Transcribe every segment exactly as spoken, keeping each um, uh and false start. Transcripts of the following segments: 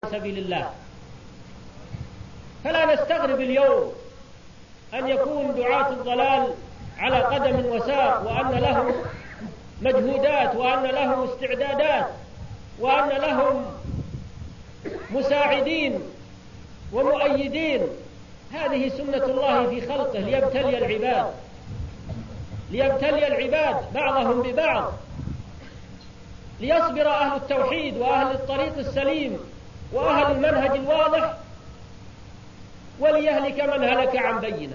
سبيل الله. فلا نستغرب اليوم أن يكون دعاة الضلال على قدم وساق، وأن لهم مجهودات، وأن لهم استعدادات، وأن لهم مساعدين ومؤيدين. هذه سنة الله في خلقه ليبتلي العباد ليبتلي العباد بعضهم ببعض، ليصبر أهل التوحيد وأهل الطريق السليم وأهل المنهج الواضح، وليهلك من هلك عن بينه.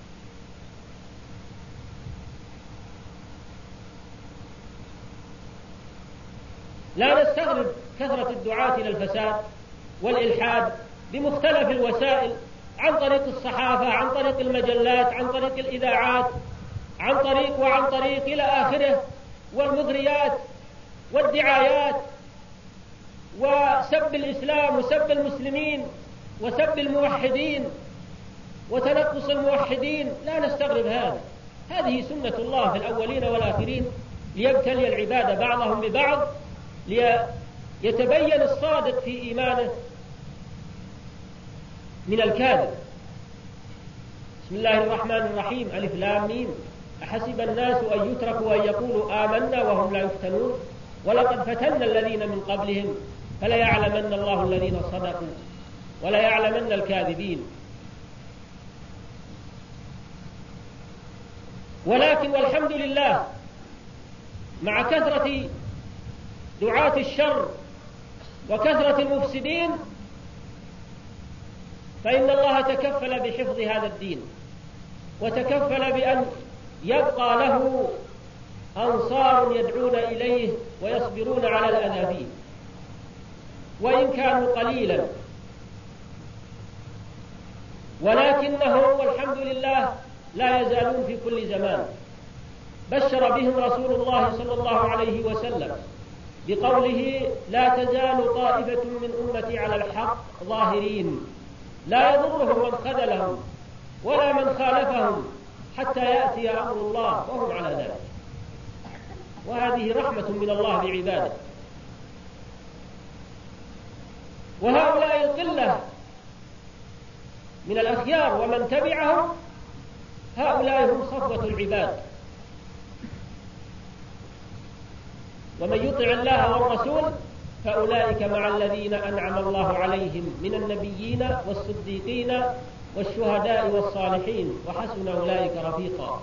لا نستغرب كثرة الدعاة إلى الفساد والإلحاد بمختلف الوسائل، عن طريق الصحافة، عن طريق المجلات، عن طريق الإذاعات، عن طريق وعن طريق إلى آخره، والمغريات والدعايات، وسب الإسلام وسب المسلمين وسب الموحدين وتنقص الموحدين. لا نستغرب هذا، هذه سنة الله في الأولين والآخرين، ليبتلي العباد بعضهم ببعض، ليتبين الصادق في إيمانه من الكاذب. بسم الله الرحمن الرحيم. ألف لام ميم. أحسب الناس أن يتركوا أن يقولوا آمنا وهم لا يفتنون ولقد فتنا الذين من قبلهم فليعلمن الله الذين صدقوا وليعلمن الكاذبين. ولكن والحمد لله مع كثرة دعاة الشر وكثرة المفسدين فإن الله تكفل بحفظ هذا الدين، وتكفل بأن يبقى له أنصار يدعون إليه ويصبرون على الأذى فيه وإن كانوا قليلا، ولكنهم والحمد لله لا يزالون في كل زمان. بشر بهم رسول الله صلى الله عليه وسلم بقوله: لا تزال طائفة من أمتي على الحق ظاهرين لا يضرهم من خذلهم ولا من خالفهم حتى يأتي أمر الله وهم على ذلك. وهذه رحمة من الله بعباده. وهؤلاء القلة من الأخيار ومن تبعهم، هؤلاء هم صفوة العباد. ومن يطع الله والرسول فأولئك مع الذين أنعم الله عليهم من النبيين والصديقين والشهداء والصالحين وحسن أولئك رفيقا.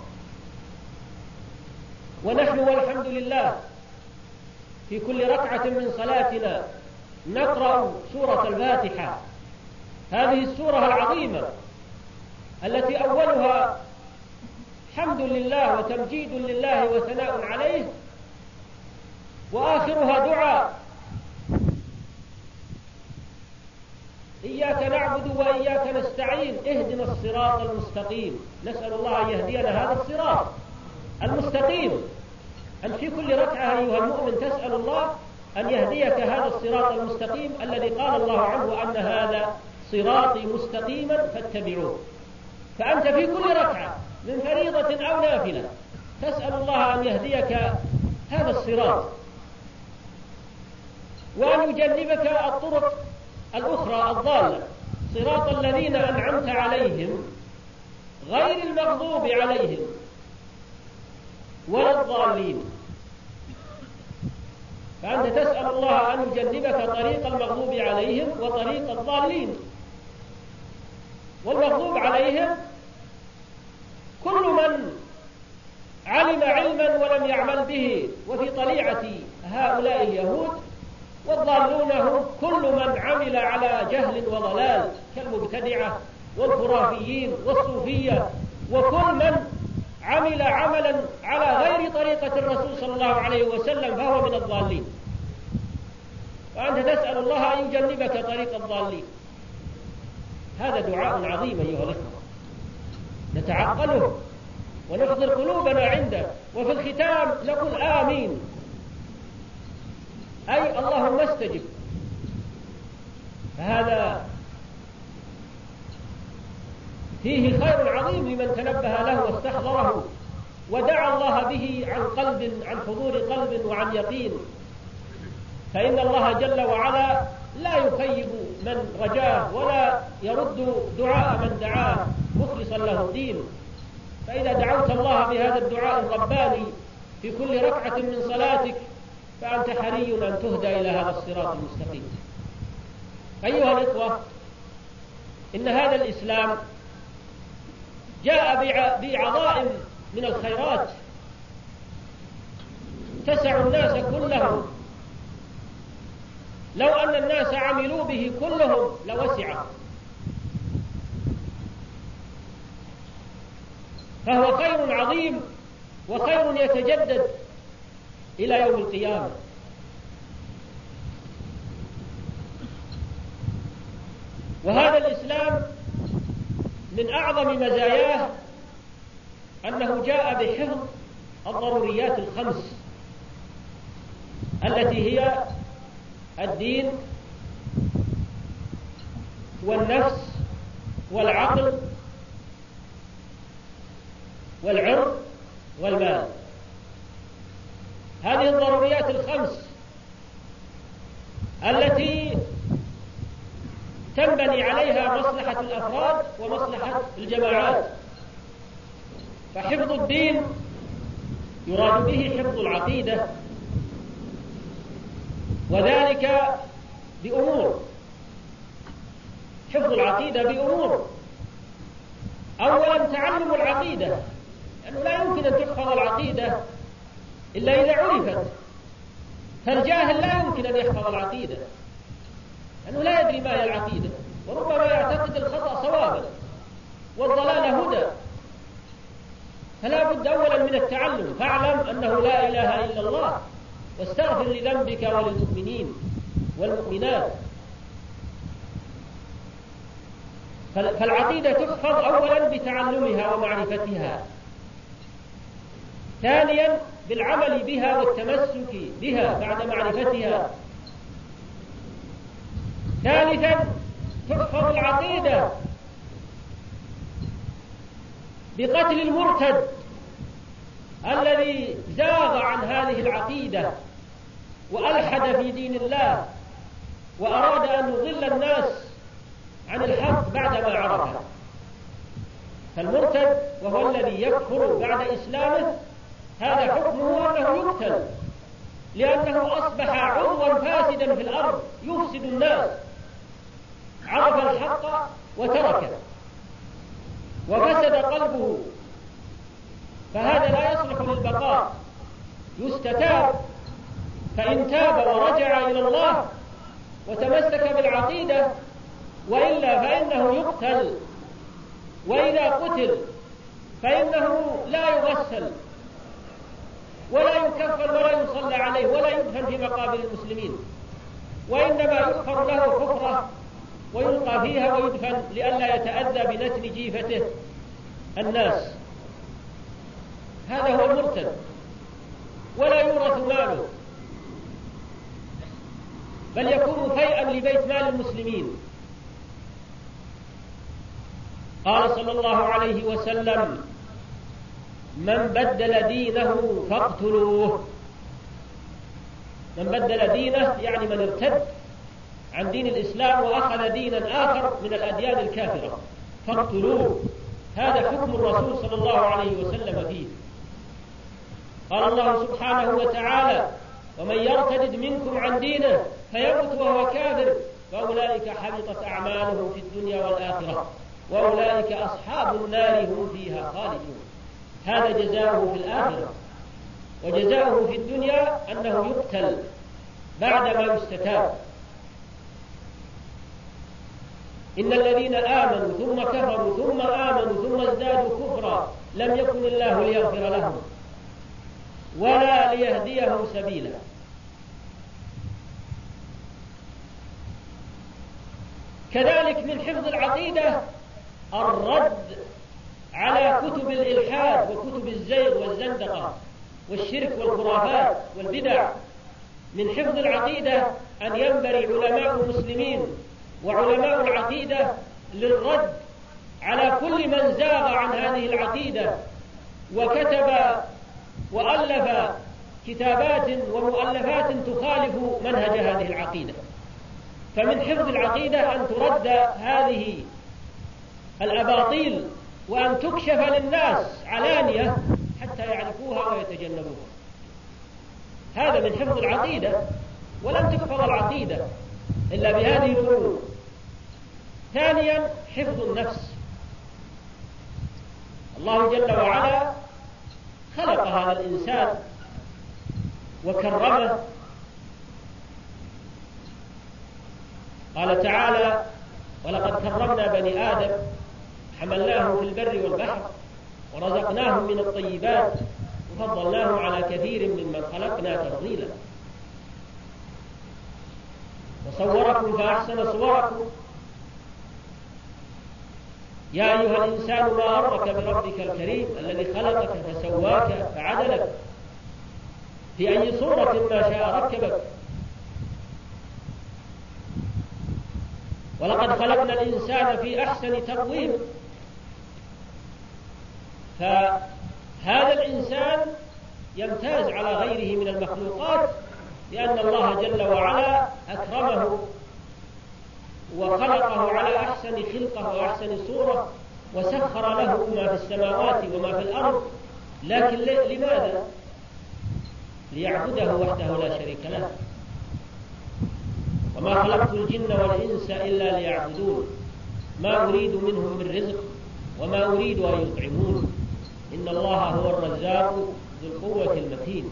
ونحن والحمد لله في كل ركعة من صلاتنا نقرأ سورة الفاتحة، هذه السورة العظيمة التي أولها حمد لله وتمجيد لله وثناء عليه، وآخرها دعاء: إياك نعبد وإياك نستعين اهدنا الصراط المستقيم. نسأل الله أن يهدينا هذا الصراط المستقيم. أنت في كل ركعة أيها المؤمن تسأل الله أن يهديك هذا الصراط المستقيم الذي قال الله عنه أن هذا صراطي مستقيما فاتبعوه. فأنت في كل ركعة من فريضة أو نافلة تسأل الله أن يهديك هذا الصراط، وأن يجنبك الطرق الأخرى الضالة، صراط الذين أنعمت عليهم غير المغضوب عليهم ولا الضالين. فأنت تسأل الله أن يجنبك طريق المغضوب عليهم وطريق الضالين. والمغضوب عليهم كل من علم علما ولم يعمل به، وفي طليعة هؤلاء اليهود، والضالون هم كل من عمل على جهل وضلال كالمبتدعة والخرافيين والصوفية، وكل من عمل عملا على غير طريقة الرسول صلى الله عليه وسلم فهو من الضالين. وأنت تسأل الله أن يجنبك طريق الضالين. هذا دعاء عظيم أيها الأخوة نتعقله ونحضر قلوبنا عنده. وفي الختام نقول آمين، أي اللهم استجب. هذا فيه خير عظيم لمن تنبه له واستحضره ودعا الله به عن قلب، عن حضور قلب وعن يقين. فإن الله جل وعلا لا يخيب من رجاه ولا يرد دعاء من دعاه مخلصا له الدين. فإذا دعوت الله بهذا الدعاء الرباني في كل ركعة من صلاتك فأنت حري أن تهدى إلى هذا الصراط المستقيم. أيها الإخوة، إن هذا الإسلام جاء بعظائم من الخيرات تسع الناس كلهم. لو أن الناس عملوا به كلهم لوسعه، فهو خير عظيم وخير يتجدد إلى يوم القيامة. وهذا الإسلام من أعظم مزاياه أنه جاء بحفظ الضروريات الخمس التي هي الدين والنفس والعقل والعرض والمال. هذه الضروريات الخمس التي تنبني عليها مصلحة الأفراد ومصلحة الجماعات. فحفظ الدين يراد به حفظ العقيدة، وذلك بأمور. حفظ العقيدة بأمور: أولا تعلم العقيدة، لأنه لا يمكن أن تحفظ العقيدة إلا إذا عرفت. فالجاهل لا يمكن أن يحفظ العقيدة لأنه لا يدري ما هي العقيدة، وربما يعتقد الخطأ صوابا والضلال هدى. فلا بد أولا من التعلم. فاعلم أنه لا إله إلا الله، واستغفر لذنبك وللمؤمنين والمؤمنات. فالعقيدة تحفظ أولا بتعلمها ومعرفتها، ثانيا بالعمل بها والتمسك بها بعد معرفتها، ثالثا تحفظ العقيدة بقتل المرتد الذي زاغ عن هذه العقيدة وألحد في دين الله وأراد أن يضل الناس عن الحق بعدما عرفه. فالمرتد وهو الذي يكفر بعد إسلامه هذا حكمه أنه يقتل، لأنه أصبح عضوا فاسدا في الأرض يفسد الناس. عرف الحق وتركه وفسد قلبه، فهذا لا يصلح للبقاء. يستتاب، فإن تاب ورجع إلى الله وتمسك بالعقيدة، وإلا فإنه يقتل. وإذا قتل فإنه لا يغسل ولا يكفن ولا يصلى عليه ولا يدفن في مقابر المسلمين، وإنما يحفر له حفرة ويلقى فيها ويدفن لئلا يتأذى بنتن جيفته الناس. هذا هو المرتد، ولا يورث ماله، بل يكون فيئا لبيت مال المسلمين. قال صلى الله عليه وسلم: من بدل دينه فاقتلوه. من بدل دينه يعني من ارتد عن دين الإسلام وأخذ دينا آخر من الأديان الكافرة، فاقتلوه. هذا حكم الرسول صلى الله عليه وسلم فيه. قال الله سبحانه وتعالى: ومن يرتد منكم عن دينه فيمت وهو كافر فأولئك حبطت أعمالهم في الدنيا والآخرة وأولئك أصحاب النار هم فيها خالدون. هذا جزاؤه في الآخرة، وجزاؤه في الدنيا أنه يقتل بعدما يستتاب. إن الذين آمنوا ثم كفروا ثم آمنوا ثم ازدادوا كفرا لم يكن الله ليغفر لهم ولا ليهديهم سبيلا. كذلك من حفظ العقيدة الرد على كتب الإلحاد وكتب الزيغ والزندقة والشرك والخرافات والبدع. من حفظ العقيدة أن ينبري علماء المسلمين وعلماء العقيدة للرد على كل من زاغ عن هذه العقيدة وكتب وألف كتابات ومؤلفات تخالف منهج هذه العقيدة. فمن حفظ العقيدة أن ترد هذه الأباطيل وأن تكشف للناس علانية حتى يعرفوها ويتجنبوها. هذا من حفظ العقيدة، ولم تحفظ العقيدة إلا بهذه الأمور. ثانيا حفظ النفس. الله جل وعلا خلق هذا الإنسان وكرمه. قال تعالى: ولقد كرمنا بني آدم حملناهم في البر والبحر ورزقناهم من الطيبات وفضلناهم على كثير ممن خلقنا تفضيلا وصوركم فأحسن صوركم يا أيها الإنسان ما غرك بربك الكريم الذي خلقك فسواك فعدلك في أي صورة ما شاء ركبك. ولقد خلقنا الإنسان في أحسن تقويم. فهذا الإنسان يمتاز على غيره من المخلوقات لأن الله جل وعلا أكرمه وخلقه على أحسن خلقه وأحسن صورة وسخر له ما في السماوات وما في الأرض. لكن لماذا؟ ليعبده وحده لا شريك له. وما خلقت الجن والإنس إلا ليعبدون ما أريد منهم من رزق وما أريد أن يطعمون إن الله هو الرزاق ذو القوة المتين.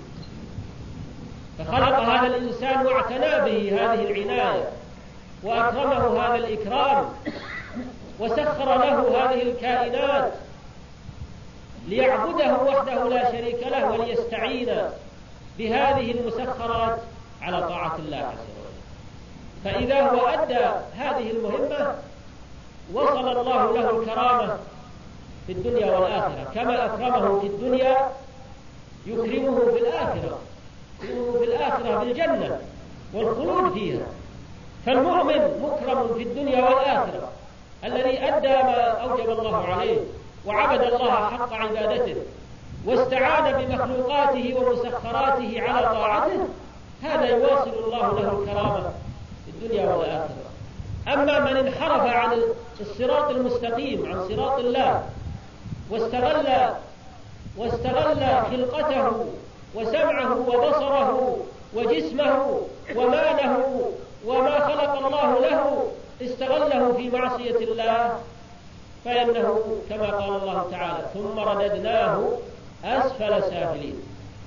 فخلق هذا الإنسان واعتنى به هذه العناية وأكرمه هذا الإكرام وسخر له هذه الكائنات ليعبده وحده لا شريك له وليستعين بهذه المسخرات على طاعة الله عز وجل. فإذا هو أدى هذه المهمة وصل الله له الكرامة في الدنيا والآخرة. كما أكرمه في الدنيا يكرمه في الآخرة يكرمه في الآخرة بالجنة والخلود فيها. فالمؤمن مكرم في الدنيا والآخرة الذي أدى ما أوجب الله عليه وعبد الله حق عبادته واستعان بمخلوقاته ومسخراته على طاعته، هذا يواصل الله له الكرامة في الدنيا والآخرة. أما من انحرف عن الصراط المستقيم عن صراط الله واستغل واستغل خلقته وسمعه وبصره وجسمه وماله وما خلق الله له استغله في معصية الله، فإنه كما قال الله تعالى: ثم رددناه أسفل سافلين.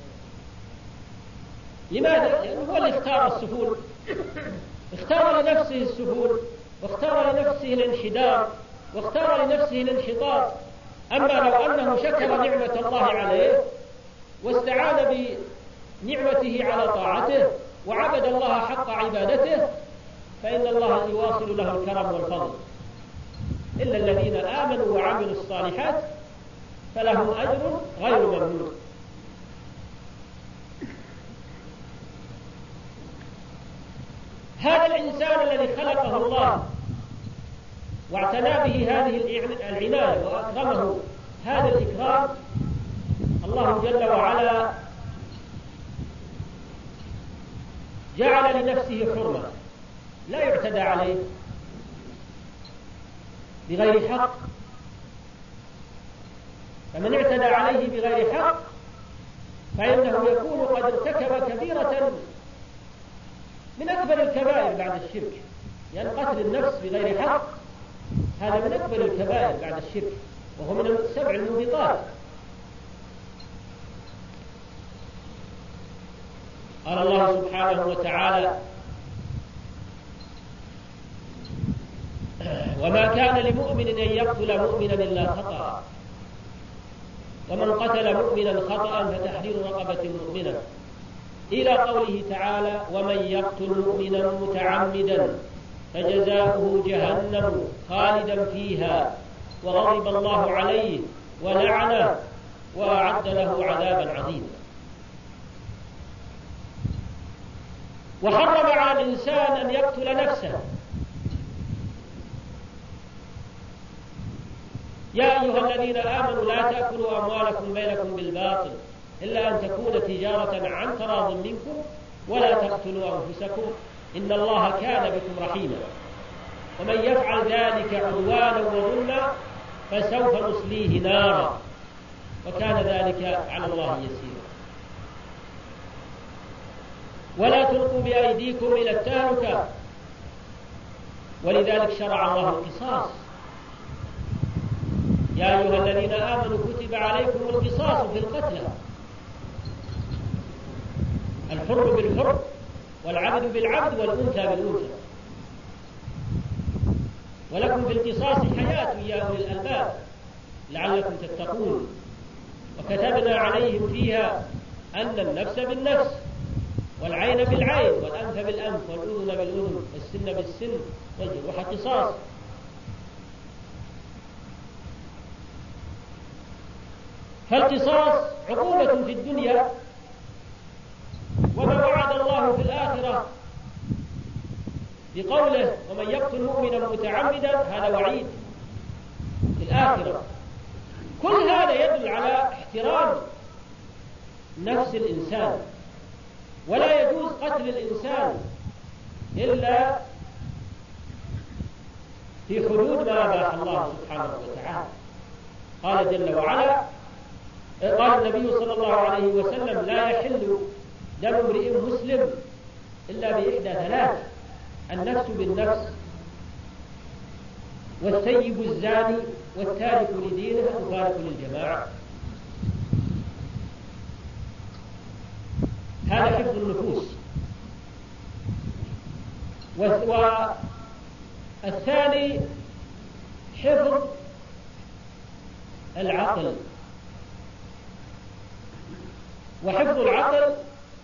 لماذا؟ لأنه هو اللي اختار السفول، اختار لنفسه السفول واختار لنفسه الانحدار واختار لنفسه الانحطاط. أما لو أنه شكر نعمة الله عليه واستعان بنعمته على طاعته وعبد الله حق عبادته فإن الله يواصل له الكرم والفضل. إلا الذين آمنوا وعملوا الصالحات فلهم أجر غير ممنون. هذا الإنسان الذي خلقه الله واعتنى به هذه العناية وأكرمه هذا الإكرام، الله جل وعلا جعل لنفسه حرمة لا يعتدى عليه بغير حق. فمن اعتدى عليه بغير حق فإنه يكون قد ارتكب كبيرة من أكبر الكبائر بعد الشرك، لأن يعني قتل النفس بغير حق هذا من أكبر الكبائر بعد الشرك وهو من السبع الموبقات. قال الله سبحانه وتعالى: وما كان لمؤمن أن يقتل مؤمنا إلا خطأ ومن قتل مؤمنا خطأ فتحرير رقبة مؤمنة إلى قوله تعالى: ومن يقتل مؤمنا متعمدا فجزاؤه جهنم خالدا فيها وغضب الله عليه ولعنه وأعد له عذابا عظيما. وحرم على الإنسان أن يقتل نفسه. يا أيها الذين آمنوا لا تأكلوا أموالكم بينكم بالباطل إلا أن تكون تجارة عن تراض منكم ولا تقتلوا أنفسكم إن الله كان بكم رحيما ومن يفعل ذلك عدوانا وظلما فسوف نصليه نارا وكان ذلك على الله يسيرا. ولا تلقوا بأيديكم إلى التهلكة ولذلك شرع الله القصاص. يا أيها الذين آمنوا كتب عليكم القصاص في القتلى، الحر بالحر والعبد بالعبد والأنثى بالأنثى، ولكم في القصاص حياة يا أولي الألباب لعلكم تتقون. وكتبنا عليهم فيها أن النفس بالنفس والعين بالعين والأنف بالأنف والأذن بالأذن والسن بالسن والجروح قصاص. فالقصاص عقوبة في الدنيا، وما وعد الله في الآخرة بقوله ومن يقتل مؤمنا متعمدا هذا وعيد في الآخرة. كل هذا يدل على احترام نفس الإنسان، ولا يجوز قتل الإنسان إلا في حدود ما أباح الله سبحانه وتعالى. قال جل وعلا، قال النبي صلى الله عليه وسلم لا يحل دم امرئ مسلم إلا بإحدى ثلاث: النفس بالنفس والثيب الزاني والتارك لدينه المفارق للجماعة. هذا حفظ النفوس. والثاني حفظ العقل. وحفظ العقل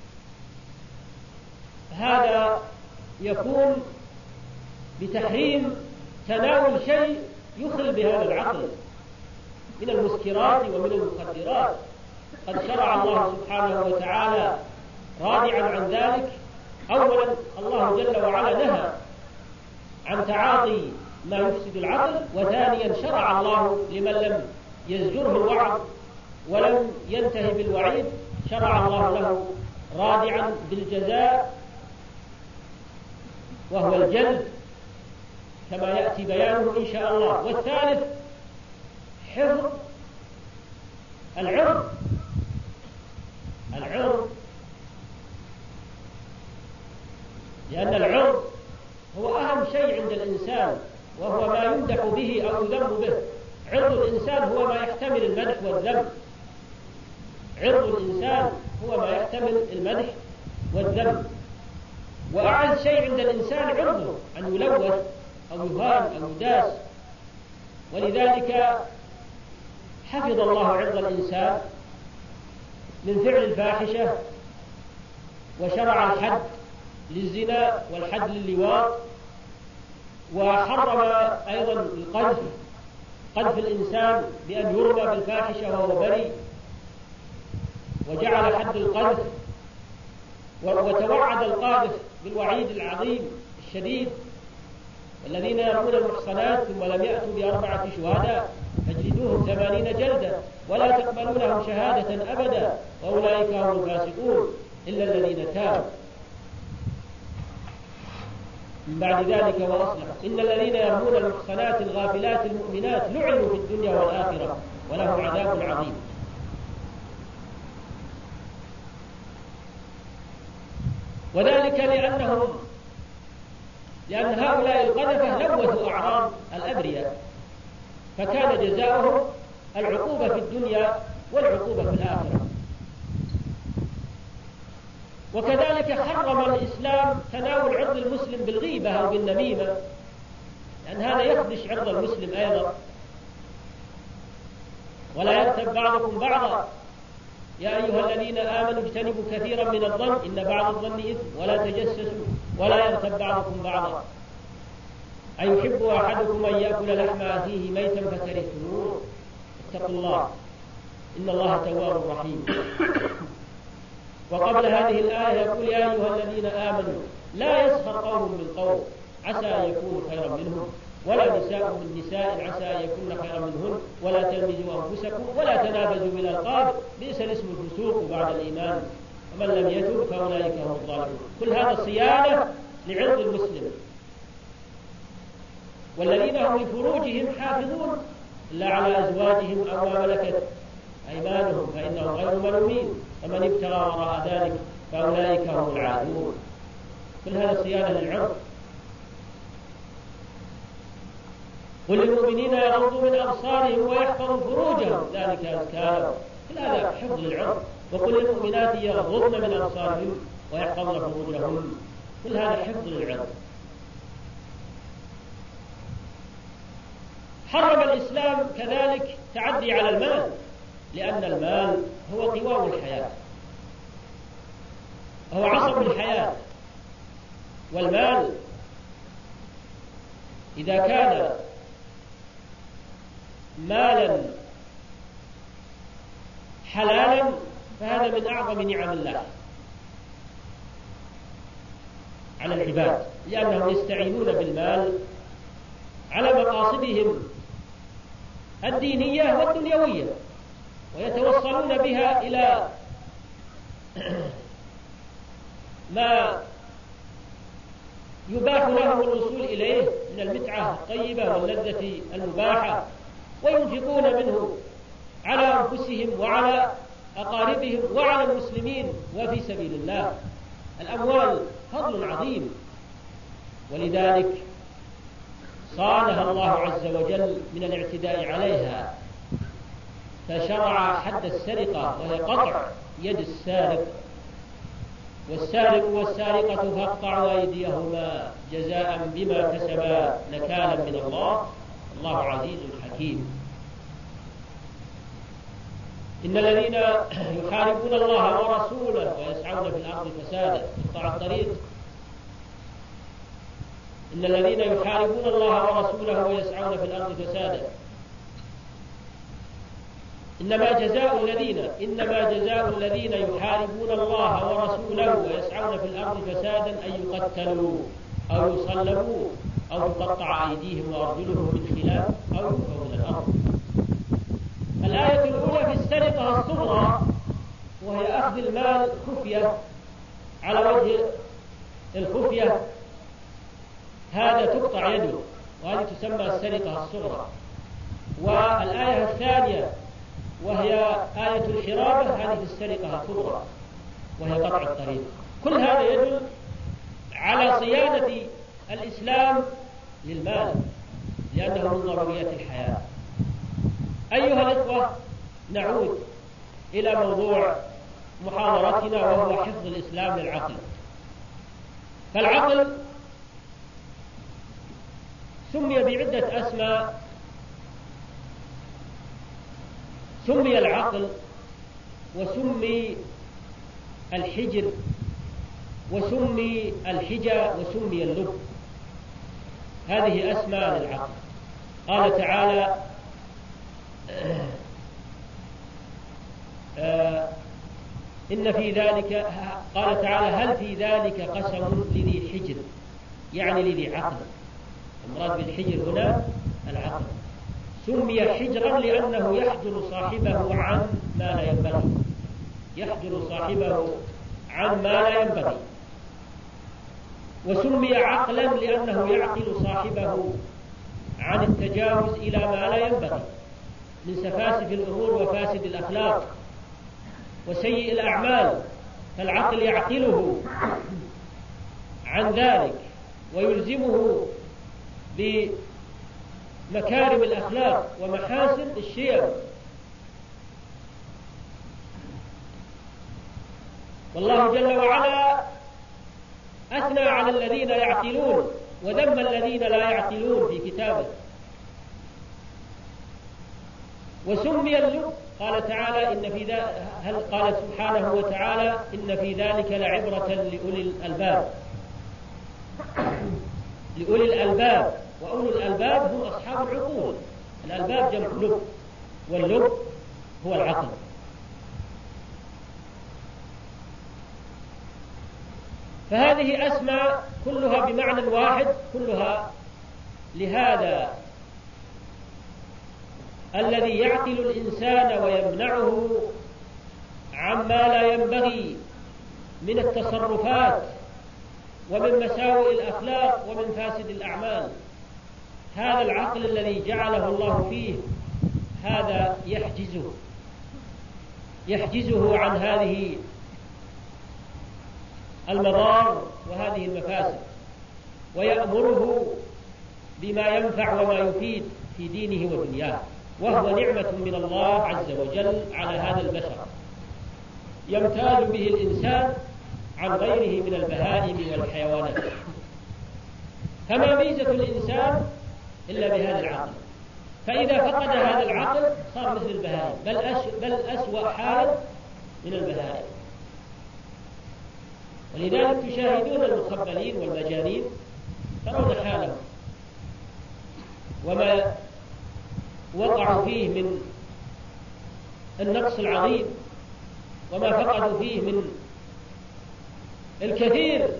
هذا يكون بتحريم تناول شيء يخل بهذا العقل من المسكرات ومن المخدرات. قد شرع الله سبحانه وتعالى رادعا عن ذلك. أولا الله جل وعلا نهى عن تعاطي ما يفسد العقل، وثانيا شرع الله لمن لم يزجره الوعظ ولم ينتهي بالوعيد شرع الله له رادعا بالجزاء وهو الجلد كما يأتي بيانه إن شاء الله. والثالث حفظ العرض. العرض لأن العرض هو أهم شيء عند الإنسان، وهو ما يمدح به أو يذم به. عرض الإنسان هو ما يحتمل المدح والذم. عرض الإنسان هو ما يحتمل المدح والذم. وأعز شيء عند الإنسان عرضه، أن يلوث أو يهان أو يداس. ولذلك حفظ الله عرض الإنسان من فعل الفاحشة، وشرع الحد للزنا والحد للواط، وحرم أيضا القذف، قذف الإنسان بأن يرمى بالفاحشة وهو بريء، وجعل حد القذف، وتوعد القاذف بالوعيد العظيم الشديد: والذين يرمون المحصنات ثم لم يأتوا بأربعة شهداء فاجلدوهم ثمانين جلدة ولا تقبلوا لهم شهادة أبدا وأولئك هم الفاسقون إلا الذين تابوا من بعد ذلك وأصلحوا إن الذين يرمون المحصنات الغافلات المؤمنات لعنوا في الدنيا والآخرة ولهم عذاب عظيم. وذلك لأنهم لأن هؤلاء القذفة لوثوا أعراض الأبرياء، فكان جزاؤهم العقوبة في الدنيا والعقوبة في الآخرة. وكذلك حرم الإسلام تناول عرض المسلم بالغيبة أو بالنميمة، لأن هذا يخدش عرض المسلم أيضا. ولا يغتب بعضكم بعضا يا أيها الذين آمنوا اجتنبوا كثيرا من الظن إن بعض الظن إثم ولا تجسسوا ولا يغتب بعضكم بعضا أيحب أحدكم أن يأكل لحم أخيه ميتا فكرهتموه اتقوا الله إن الله تواب رحيم. وقبل هذه الآية يقول يا أيها الذين آمنوا لا يسخر قوم من قوم عسى أن يكونوا خيرا منهم ولا نساء من نساء عسى أن يكون خيرا منهن ولا تلمزوا أنفسكم ولا تنابزوا بالألقاب بئس الاسم الفسوق بعد الإيمان ومن لم يتب فأولئك هم الظالمون. كل هذا صيانة لعرض المسلم. والذين هم لفروجهم حافظون إلا على أزواجهم أو ما ملكت أيمانهم فإنهم غير ملومين، فمن ابتغى وراء ذلك فأولئك هم العادون. كل هذا صيانة للعرض. قل للمؤمنين يغضوا من أبصارهم ويحفظوا فروجهم ذلك أزكى لهم. كل هذا حفظ للعرض. وقل للمؤمنات يغضضن من أبصارهن ويحفظن فروجهن. كل هذا حفظ للعرض. حرم الإسلام كذلك تعدي على المال، لأن المال هو قوام الحياة، هو عصب الحياة. والمال إذا كان مالا حلالا فهذا من أعظم نعم الله على العباد، لأنهم يستعينون بالمال على مقاصدهم الدينية والدنيوية، ويتوصلون بها إلى ما يباح لهم الوصول إليه من المتعة الطيبة واللذة المباحة، وينفقون منه على أنفسهم وعلى أقاربهم وعلى المسلمين وفي سبيل الله. الأموال فضل عظيم، ولذلك صانها الله عز وجل من الاعتداء عليها، فشرع حد السرقة وهي قطع يد السارق. والسارق والسارقة فاقطعوا أيديهما جزاء بما كسبا نكالا من الله الله عزيز حكيم. إن الذين يحاربون الله ورسوله ويسعون في الأرض فسادا يقطع الطريق. إن الذين يحاربون الله ورسوله ويسعون في الأرض فسادا إنما جزاء الذين إنما جزاء الذين يحاربون الله ورسوله ويسعون في الأرض فسادا أن يقتلوا أو يصلبوا أو تقطع أيديهم وأرجلهم من خلاف أو ينفوا من الأرض. الآية الأولى في السرقة الصغرى، وهي أخذ المال خفية على وجه الخفية، هذا تقطع يده، وهذه تسمى السرقة الصغرى. والآية الثانية وهي آية الحرابة، هذه في السرقة الكبرى وهي قطع الطريق. كل هذا يدل على صيانة الإسلام للمال، لأنه من ضروريات الحياة. أيها الإخوة، نعود إلى موضوع محاضرتنا، وهو حفظ الإسلام للعقل. فالعقل سمي بعدة أسماء. سمي العقل، وسمي الحجر، وسمي الحجة، وسمي اللب. هذه أسماء للعقل. قال تعالى: آه إن في ذلك قال تعالى: هل في ذلك قسم لذي حجر، يعني لذي عقل. المراد بالحجر هنا العقل. سمي حجرا لأنه يحجر صاحبه عن ما لا ينبغي، يحجر صاحبه عن ما لا ينبغي. وسمي عقلا لأنه يعقل صاحبه عن التجاوز إلى ما لا ينبغي من سفاسف الأمور وفاسد الأخلاق وسيء الأعمال، فالعقل يعقله عن ذلك ويلزمه بمكارم الأخلاق ومحاسن الشيم. والله جل وعلا أثنى على الذين يعقلون وذم الذين لا يعقلون في كتابه. وسمي اللب، قال تعالى: إن في ذلك هل قال سبحانه وتعالى: إن في ذلك لعبرة لأولي الألباب. لأولي الألباب، وأولي الألباب هم أصحاب العقول. الألباب جمع لب، واللب هو العقل. فهذه أسماء كلها بمعنى واحد، كلها لهذا الذي يعقل الإنسان ويمنعه عما لا ينبغي من التصرفات ومن مساوئ الأخلاق ومن فاسد الأعمال. هذا العقل الذي جعله الله فيه هذا يحجزه يحجزه عن هذه المضار وهذه المفاسد، ويأمره بما ينفع وما يفيد في دينه ودنياه، وهو نعمة من الله عز وجل على هذا البشر يمتاز به الإنسان عن غيره من البهائم والحيوانات. فما ميزة الإنسان إلا بهذا العقل، فإذا فقد هذا العقل صار مثل البهائم، بل, أش... بل أسوأ حالا من البهائم. ولذلك تشاهدون المخبلين والمجانين ترون حالهم وما وقعوا فيه من النقص العظيم، وما فقدوا فيه من الكثير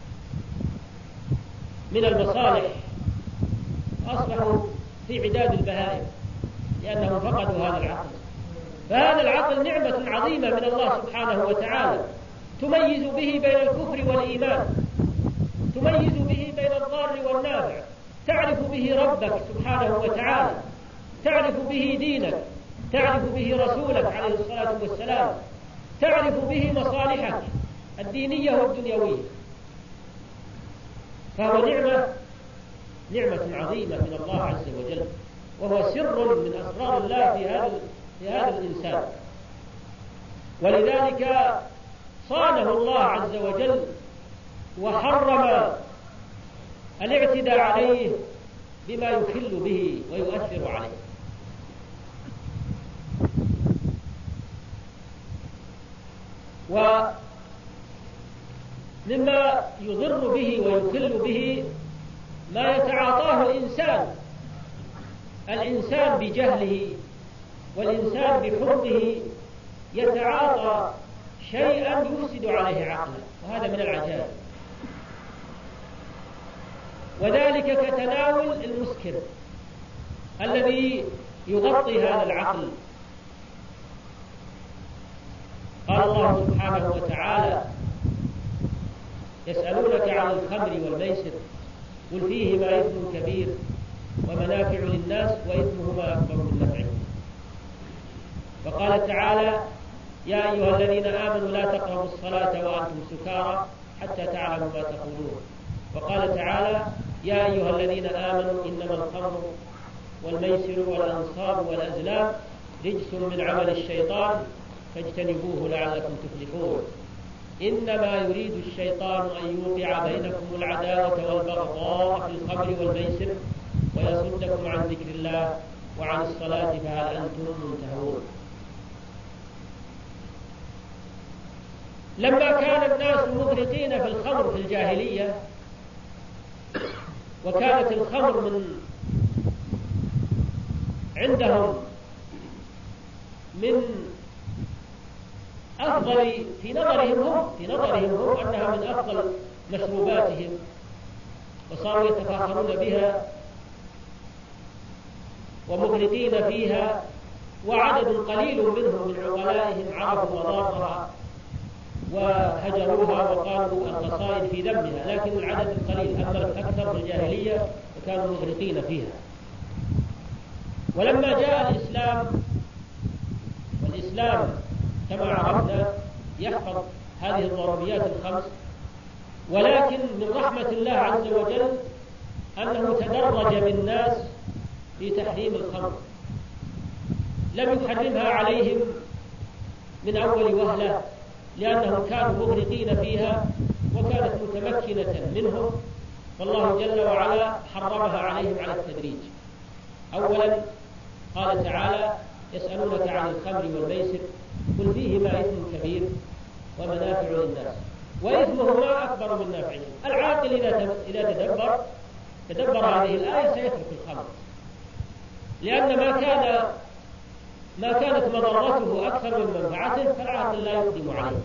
من المصالح، أصبحوا في عداد البهائم لأنهم فقدوا هذا العقل. فهذا العقل نعمة عظيمة من الله سبحانه وتعالى تميز به بين الكفر والإيمان، تميز به بين الضار والنافع، تعرف به ربك سبحانه وتعالى، تعرف به دينك، تعرف به رسولك عليه الصلاة والسلام، تعرف به مصالحك الدينية والدنيوية. فهو نعمة نعمة عظيمة من الله عز وجل، وهو سر من أسرار الله في هذا في هذا الإنسان. ولذلك صانه الله عز وجل وحرم الاعتداء عليه بما يخل به ويؤثر عليه. ومما يضر به ويخل به ما يتعاطاه الإنسان الإنسان بجهله، والإنسان بحرمه يتعاطى شيئا يفسد عليه عقله، وهذا من العجائب. وذلك كتناول المسكر الذي يغطي هذا العقل. قال الله سبحانه وتعالى: يسألونك عن الخمر والميسر قل فيهما إثم كبير ومنافع للناس وإثمهما أكبر من نفعهما. وقال تعالى: يا أيها الذين آمنوا لا تقربوا الصلاة وأنتم سكارى حتى تعلموا ما تقولون. وقال تعالى: يا أيها الذين آمنوا إنما الخمر والميسر والأنصاب والأزلام رجس من عمل الشيطان فاجتنبوه لعلكم تفلحون. إنما يريد الشيطان أن يوقع بينكم العداوة والبغضاء في الخمر والميسر ويصدكم عن ذكر الله وعن الصلاة فهل أنتم منتهون. لما كان الناس مغرقين في الخمر في الجاهلية، وكانت الخمر من عندهم من أفضل في نظرهم هم في نظرهم هم أنها من أفضل مشروباتهم، وصاروا يتفاخرون بها ومغرقين فيها، وعدد قليل منهم من عقلائهم عرفوا مضارها وهجروها وقالوا القصائد في ذمها، لكن العدد القليل. أما الأكثر في الجاهلية وكانوا مغرقين فيها. ولما جاء الإسلام، والإسلام كما عرفنا يحفظ هذه الضروريات الخمس، ولكن من رحمة الله عز وجل أنه تدرج بالناس في تحريم الخمر، لم يحرمها عليهم من أول وهلة، لأنهم كانوا مغرقين فيها وكانت متمكنة منهم، فالله جل وعلا حرمها عليهم على التدريج. أولا قال تعالى: يسألونك عن الخمر والميسر قل فيهما إثم كبير ومنافع للناس وإثمهما أكبر من نافعهما. العاقل إذا تدبر تدبر هذه الآية سيترك الخمر، لأن ما كان ما كانت مضرته أكثر من منفعته فالعاقل لا يقدم عليه.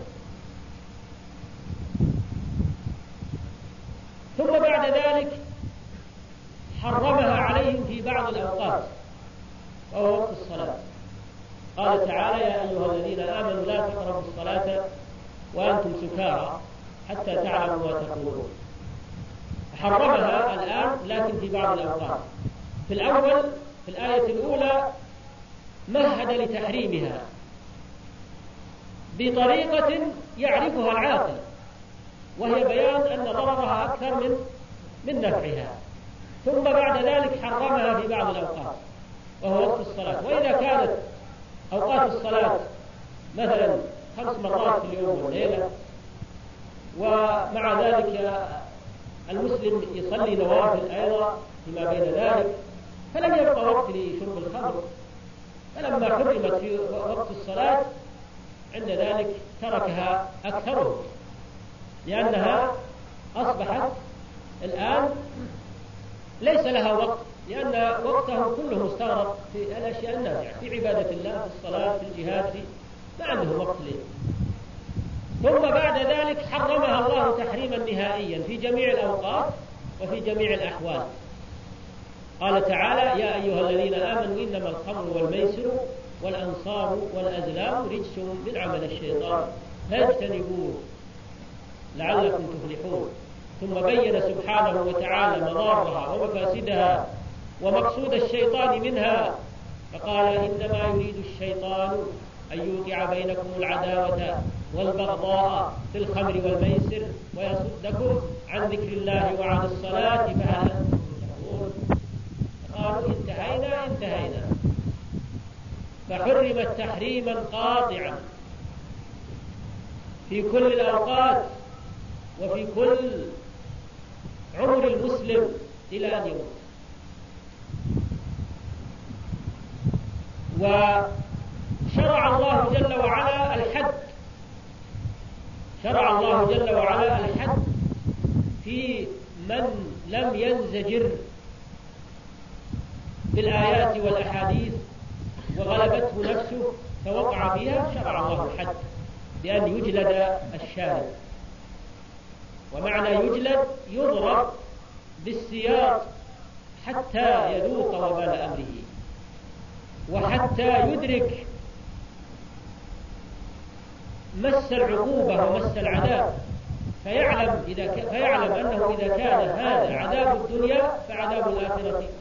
ثم بعد ذلك حرمها عليهم في بعض الأوقات وهو وقت الصلاة. قال تعالى: يا أيها الذين آمنوا لا تقربوا الصلاة وأنتم سكارى حتى تعلموا ما تقولون. حرمها الآن لكن في بعض الأوقات. في الأول في الآية الأولى مهد لتحريمها بطريقة يعرفها العاقل، وهي بيان أن ضررها أكثر من من نفعها، ثم بعد ذلك حرمها في بعض الأوقات وهو وقت الصلاة. وإذا كانت أوقات الصلاة مثلا خمس مرات في اليوم والليلة، ومع ذلك المسلم يصلي نوافل أيضا فيما بين ذلك، فلم يبقى وقت لشرب الخمر، فلما حرمت في وقت الصلاة عند ذلك تركها أكثرهم، لأنها أصبحت الآن ليس لها وقت، لأن وقته كله مستغرق في الأشياء النافعة، في عبادة الله، في الصلاة، في الجهاد، في ما عندهم وقت ليه. ثم بعد ذلك حرمها الله تحريما نهائيا في جميع الأوقات وفي جميع الأحوال. قال تعالى: يا أيها الذين آمنوا إنما الخمر والميسر والأنصار والأزلام رجس من عمل الشيطان فاجتنبوه لعلكم تفلحون. ثم بين سبحانه وتعالى مضارها ومفاسدها ومقصود الشيطان منها، فقال: إنما يريد الشيطان أن يوقع بينكم العداوة والبغضاء في الخمر والميسر ويصدكم عن ذكر الله وعن الصلاة فهل أنتم منتهون. قالوا: انتهينا انتهينا. فحرمت تحريما قاطعا في كل الأوقات وفي كل عمر المسلم إلى أن يموت. وشرع الله جل وعلا الحد شرع الله جل وعلا الحد في من لم ينزجر بالآيات والأحاديث وغلبته نفسه فوقع فيها، شرع الله الحد بأن يجلد الشارب. ومعنى يجلد يضرب بالسياط حتى يذوق وبال أمره، وحتى يدرك مس العقوبة ومس العذاب، فيعلم, إذا ك... فيعلم أنه إذا كان هذا عذاب الدنيا فعذاب الآخرة